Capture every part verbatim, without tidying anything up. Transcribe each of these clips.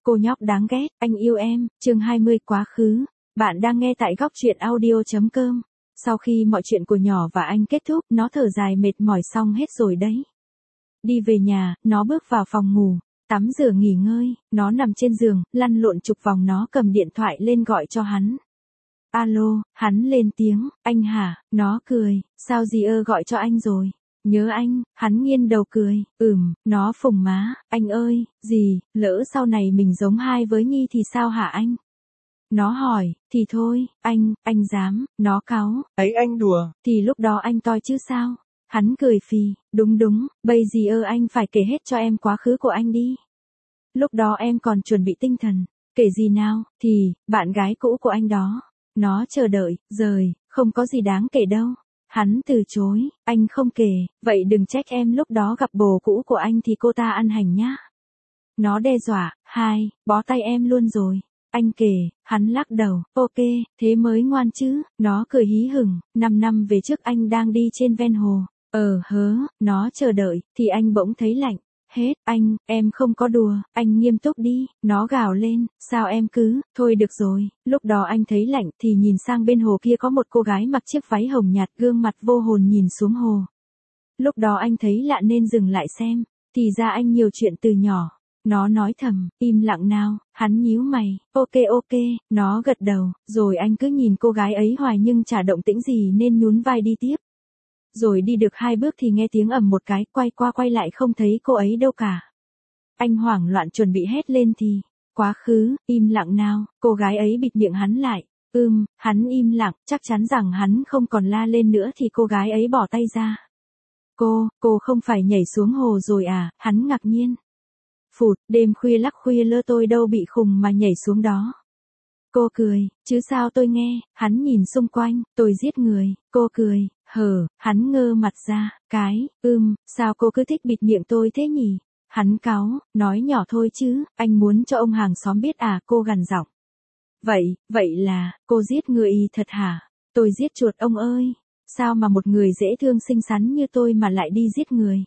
Cô nhóc đáng ghét, anh yêu em, chương hai mươi quá khứ. Bạn đang nghe tại góc truyện audio chấm com. Sau khi mọi chuyện của nhỏ và anh kết thúc, nó thở dài mệt mỏi xong hết rồi đấy. Đi về nhà, nó bước vào phòng ngủ, tắm rửa nghỉ ngơi, nó nằm trên giường, lăn lộn chục vòng nó cầm điện thoại lên gọi cho hắn. Alo, hắn lên tiếng, anh hả, nó cười, sao dì ơ gọi cho anh rồi. Nhớ anh, hắn nghiêng đầu cười, ừm, nó phồng má, anh ơi, gì, lỡ sau này mình giống hai với Nhi thì sao hả anh? Nó hỏi, thì thôi, anh, anh dám, nó cáu, ấy anh đùa. Thì lúc đó anh toi chứ sao? Hắn cười phì, đúng đúng, bây giờ ơ anh phải kể hết cho em quá khứ của anh đi. Lúc đó em còn chuẩn bị tinh thần, kể gì nào, thì, bạn gái cũ của anh đó. Nó chờ đợi, rời, không có gì đáng kể đâu. Hắn từ chối, anh không kể, vậy đừng trách em lúc đó gặp bồ cũ của anh thì cô ta ăn hành nhá. Nó đe dọa, hai, bó tay em luôn rồi. Anh kể, hắn lắc đầu, ok, thế mới ngoan chứ. Nó cười hí hửng, năm năm về trước anh đang đi trên ven hồ. Ờ hớ, nó chờ đợi, thì anh bỗng thấy lạnh. Hết, anh, em không có đùa, anh nghiêm túc đi, nó gào lên, sao em cứ, thôi được rồi, lúc đó anh thấy lạnh thì nhìn sang bên hồ kia có một cô gái mặc chiếc váy hồng nhạt gương mặt vô hồn nhìn xuống hồ. Lúc đó anh thấy lạ nên dừng lại xem, thì ra anh nhiều chuyện từ nhỏ. Nó nói thầm, im lặng nào, hắn nhíu mày, ok ok, nó gật đầu, rồi anh cứ nhìn cô gái ấy hoài nhưng chả động tĩnh gì nên nhún vai đi tiếp. Rồi đi được hai bước thì nghe tiếng ầm một cái, quay qua quay lại không thấy cô ấy đâu cả. Anh hoảng loạn chuẩn bị hét lên thì, quá khứ, im lặng nào, cô gái ấy bịt miệng hắn lại. Ừm, hắn im lặng, chắc chắn rằng hắn không còn la lên nữa thì cô gái ấy bỏ tay ra. Cô, cô không phải nhảy xuống hồ rồi à, hắn ngạc nhiên. Phụt, đêm khuya lắc khuya lơ tôi đâu bị khùng mà nhảy xuống đó. Cô cười, chứ sao tôi nghe, hắn nhìn xung quanh, tôi giết người, cô cười, hờ, hắn ngơ mặt ra, cái, ưm, sao cô cứ thích bịt miệng tôi thế nhỉ? Hắn cáu, nói nhỏ thôi chứ, anh muốn cho ông hàng xóm biết à, cô gằn giọng. Vậy, vậy là, cô giết người thật hả? Tôi giết chuột ông ơi, sao mà một người dễ thương xinh xắn như tôi mà lại đi giết người?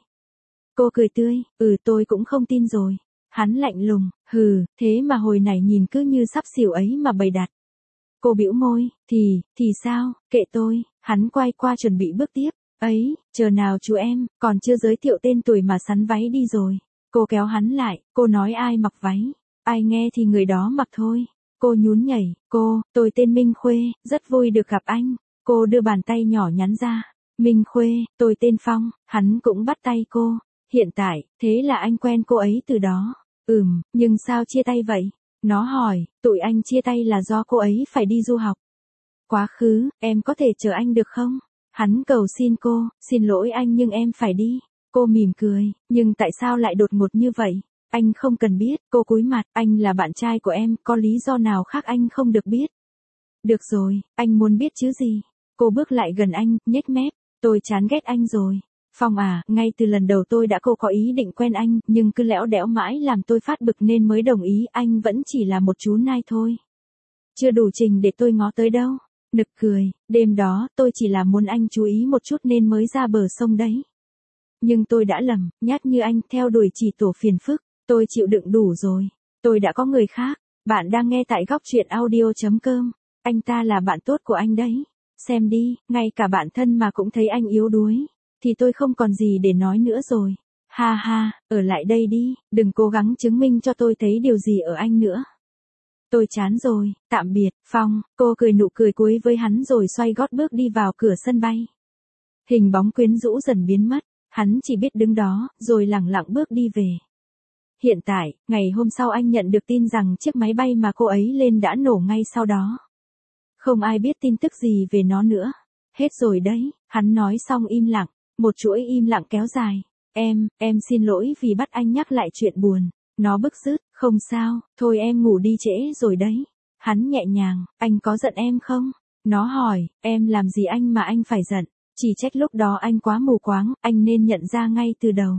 Cô cười tươi, ừ tôi cũng không tin rồi. Hắn lạnh lùng, hừ, thế mà hồi này nhìn cứ như sắp xỉu ấy mà bày đặt. Cô bĩu môi, thì, thì sao, kệ tôi, hắn quay qua chuẩn bị bước tiếp, ấy, chờ nào chú em, còn chưa giới thiệu tên tuổi mà sắn váy đi rồi. Cô kéo hắn lại, cô nói ai mặc váy, ai nghe thì người đó mặc thôi. Cô nhún nhảy, cô, tôi tên Minh Khuê, rất vui được gặp anh. Cô đưa bàn tay nhỏ nhắn ra, Minh Khuê, tôi tên Phong, hắn cũng bắt tay cô. Hiện tại, thế là anh quen cô ấy từ đó. Ừm, nhưng sao chia tay vậy? Nó hỏi, tụi anh chia tay là do cô ấy phải đi du học. Quá khứ, em có thể chờ anh được không? Hắn cầu xin cô, xin lỗi anh nhưng em phải đi. Cô mỉm cười, nhưng tại sao lại đột ngột như vậy? Anh không cần biết, cô cúi mặt, anh là bạn trai của em, có lý do nào khác anh không được biết? Được rồi, anh muốn biết chứ gì? Cô bước lại gần anh, nhếch mép, tôi chán ghét anh rồi. Phong à, ngay từ lần đầu tôi đã cô có ý định quen anh, nhưng cứ lẽo đẽo mãi làm tôi phát bực nên mới đồng ý, anh vẫn chỉ là một chú nai thôi. Chưa đủ trình để tôi ngó tới đâu. Nực cười, đêm đó tôi chỉ là muốn anh chú ý một chút nên mới ra bờ sông đấy. Nhưng tôi đã lầm, nhát như anh theo đuổi chỉ tổ phiền phức, tôi chịu đựng đủ rồi. Tôi đã có người khác. Bạn đang nghe tại góc truyện audio chấm com. Anh ta là bạn tốt của anh đấy. Xem đi, ngay cả bạn thân mà cũng thấy anh yếu đuối. Thì tôi không còn gì để nói nữa rồi. Ha ha, ở lại đây đi, đừng cố gắng chứng minh cho tôi thấy điều gì ở anh nữa. Tôi chán rồi, tạm biệt, Phong, cô cười nụ cười cuối với hắn rồi xoay gót bước đi vào cửa sân bay. Hình bóng quyến rũ dần biến mất, hắn chỉ biết đứng đó, rồi lẳng lặng bước đi về. Hiện tại, ngày hôm sau anh nhận được tin rằng chiếc máy bay mà cô ấy lên đã nổ ngay sau đó. Không ai biết tin tức gì về nó nữa. Hết rồi đấy, hắn nói xong im lặng. Một chuỗi im lặng kéo dài. Em, em xin lỗi vì bắt anh nhắc lại chuyện buồn. Nó bứt rứt, không sao, thôi em ngủ đi trễ rồi đấy. Hắn nhẹ nhàng, anh có giận em không? Nó hỏi, em làm gì anh mà anh phải giận? Chỉ trách lúc đó anh quá mù quáng, anh nên nhận ra ngay từ đầu.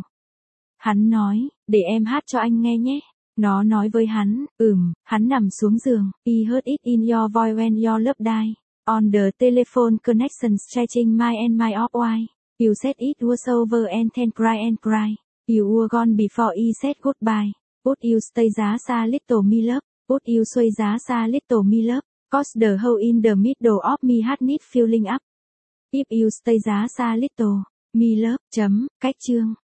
Hắn nói, để em hát cho anh nghe nhé. Nó nói với hắn, ừm, hắn nằm xuống giường. I heard it in your voice when your love died. On the telephone connection stretching my and my off why. You said it was over and then cry and cry. You were gone before he said goodbye. Would you stay giá xa little me love? Would you xuôi giá xa little me love? Cause the hole in the middle of me had need filling up. If you stay giá xa little me love. Chấm, cách chương.